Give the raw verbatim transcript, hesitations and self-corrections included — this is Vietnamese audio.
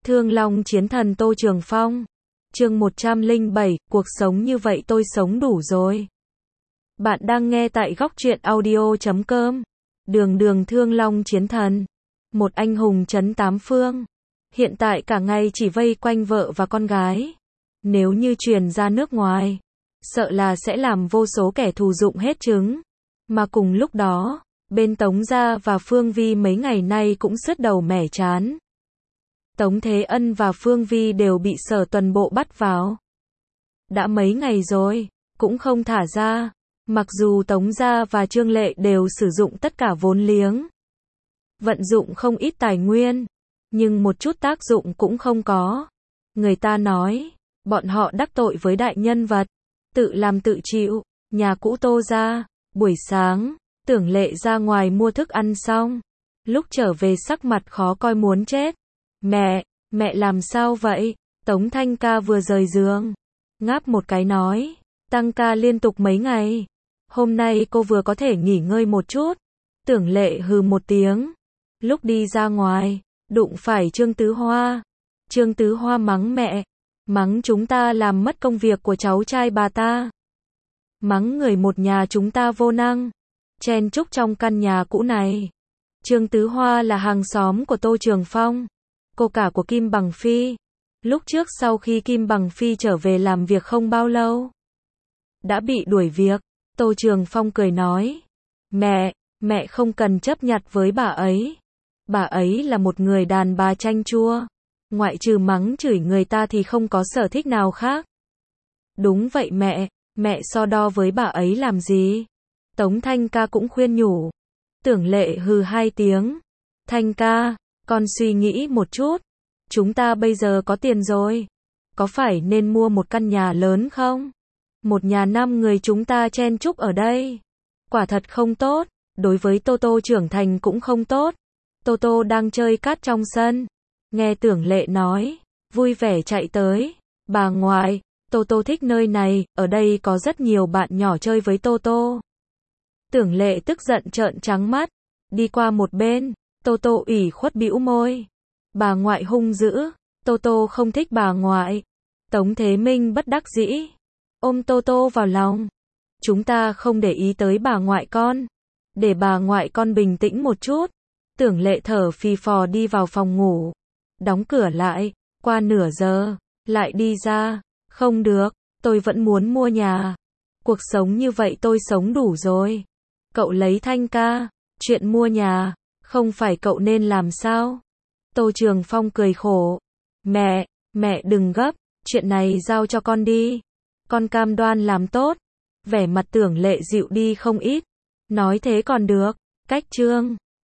Thương Long Chiến Thần Tô Trường Phong. Chương một trăm lẻ bảy, cuộc sống như vậy tôi sống đủ rồi. Bạn đang nghe tại góc truyện audio chấm com. Đường đường Thương Long Chiến Thần, một anh hùng trấn tám phương, hiện tại cả ngày chỉ vây quanh vợ và con gái. Nếu như truyền ra nước ngoài, sợ là sẽ làm vô số kẻ thù dụng hết trứng. Mà cùng lúc đó, bên Tống Gia và Phương Vi mấy ngày nay cũng sứt đầu mẻ chán. Tống Thế Ân và Phương Vi đều bị Sở Tuần Bộ bắt vào. Đã mấy ngày rồi, cũng không thả ra. Mặc dù Tống Gia và Trương Lệ đều sử dụng tất cả vốn liếng, vận dụng không ít tài nguyên, nhưng một chút tác dụng cũng không có. Người ta nói, bọn họ đắc tội với đại nhân vật, tự làm tự chịu. Nhà cũ Tô Gia, buổi sáng, Tưởng Lệ ra ngoài mua thức ăn xong, lúc trở về sắc mặt khó coi muốn chết. Mẹ, mẹ làm sao vậy? Tống Thanh Ca vừa rời giường, ngáp một cái nói, tăng ca liên tục mấy ngày, hôm nay cô vừa có thể nghỉ ngơi một chút. Tưởng Lệ hừ một tiếng, lúc đi ra ngoài, đụng phải Trương Tứ Hoa. Trương Tứ Hoa mắng mẹ, mắng chúng ta làm mất công việc của cháu trai bà ta, mắng người một nhà chúng ta vô năng, chen chúc trong căn nhà cũ này. Trương Tứ Hoa là hàng xóm của Tô Trường Phong, cô cả của Kim Bằng Phi. Lúc trước sau khi Kim Bằng Phi trở về làm việc không bao lâu, đã bị đuổi việc. Tô Trường Phong cười nói, mẹ, mẹ không cần chấp nhặt với bà ấy. Bà ấy là một người đàn bà chanh chua, ngoại trừ mắng chửi người ta thì không có sở thích nào khác. Đúng vậy mẹ, mẹ so đo với bà ấy làm gì? Tống Thanh Ca cũng khuyên nhủ. Tưởng Lệ hừ hai tiếng, Thanh Ca, con suy nghĩ một chút, chúng ta bây giờ có tiền rồi, có phải nên mua một căn nhà lớn không? Một nhà năm người chúng ta chen chúc ở đây, quả thật không tốt, đối với Tô Tô trưởng thành cũng không tốt. Tô Tô đang chơi cát trong sân, nghe Tưởng Lệ nói, vui vẻ chạy tới, bà ngoại, Tô Tô thích nơi này, ở đây có rất nhiều bạn nhỏ chơi với Tô Tô. Tưởng Lệ tức giận trợn trắng mắt, đi qua một bên. Tô Tô ủy khuất bĩu môi, bà ngoại hung dữ, Tô Tô không thích bà ngoại. Tống Thế Minh bất đắc dĩ, ôm Tô Tô vào lòng, chúng ta không để ý tới bà ngoại con, để bà ngoại con bình tĩnh một chút. Tưởng Lệ thở phì phò đi vào phòng ngủ, đóng cửa lại, qua nửa giờ, lại đi ra, không được, tôi vẫn muốn mua nhà, cuộc sống như vậy tôi sống đủ rồi. Cậu lấy Thanh Ca, chuyện mua nhà, không phải cậu nên làm sao? Tô Trường Phong cười khổ, mẹ, mẹ đừng gấp, chuyện này giao cho con đi, con cam đoan làm tốt. Vẻ mặt Tưởng Lệ dịu đi không ít, nói thế còn được, cách chương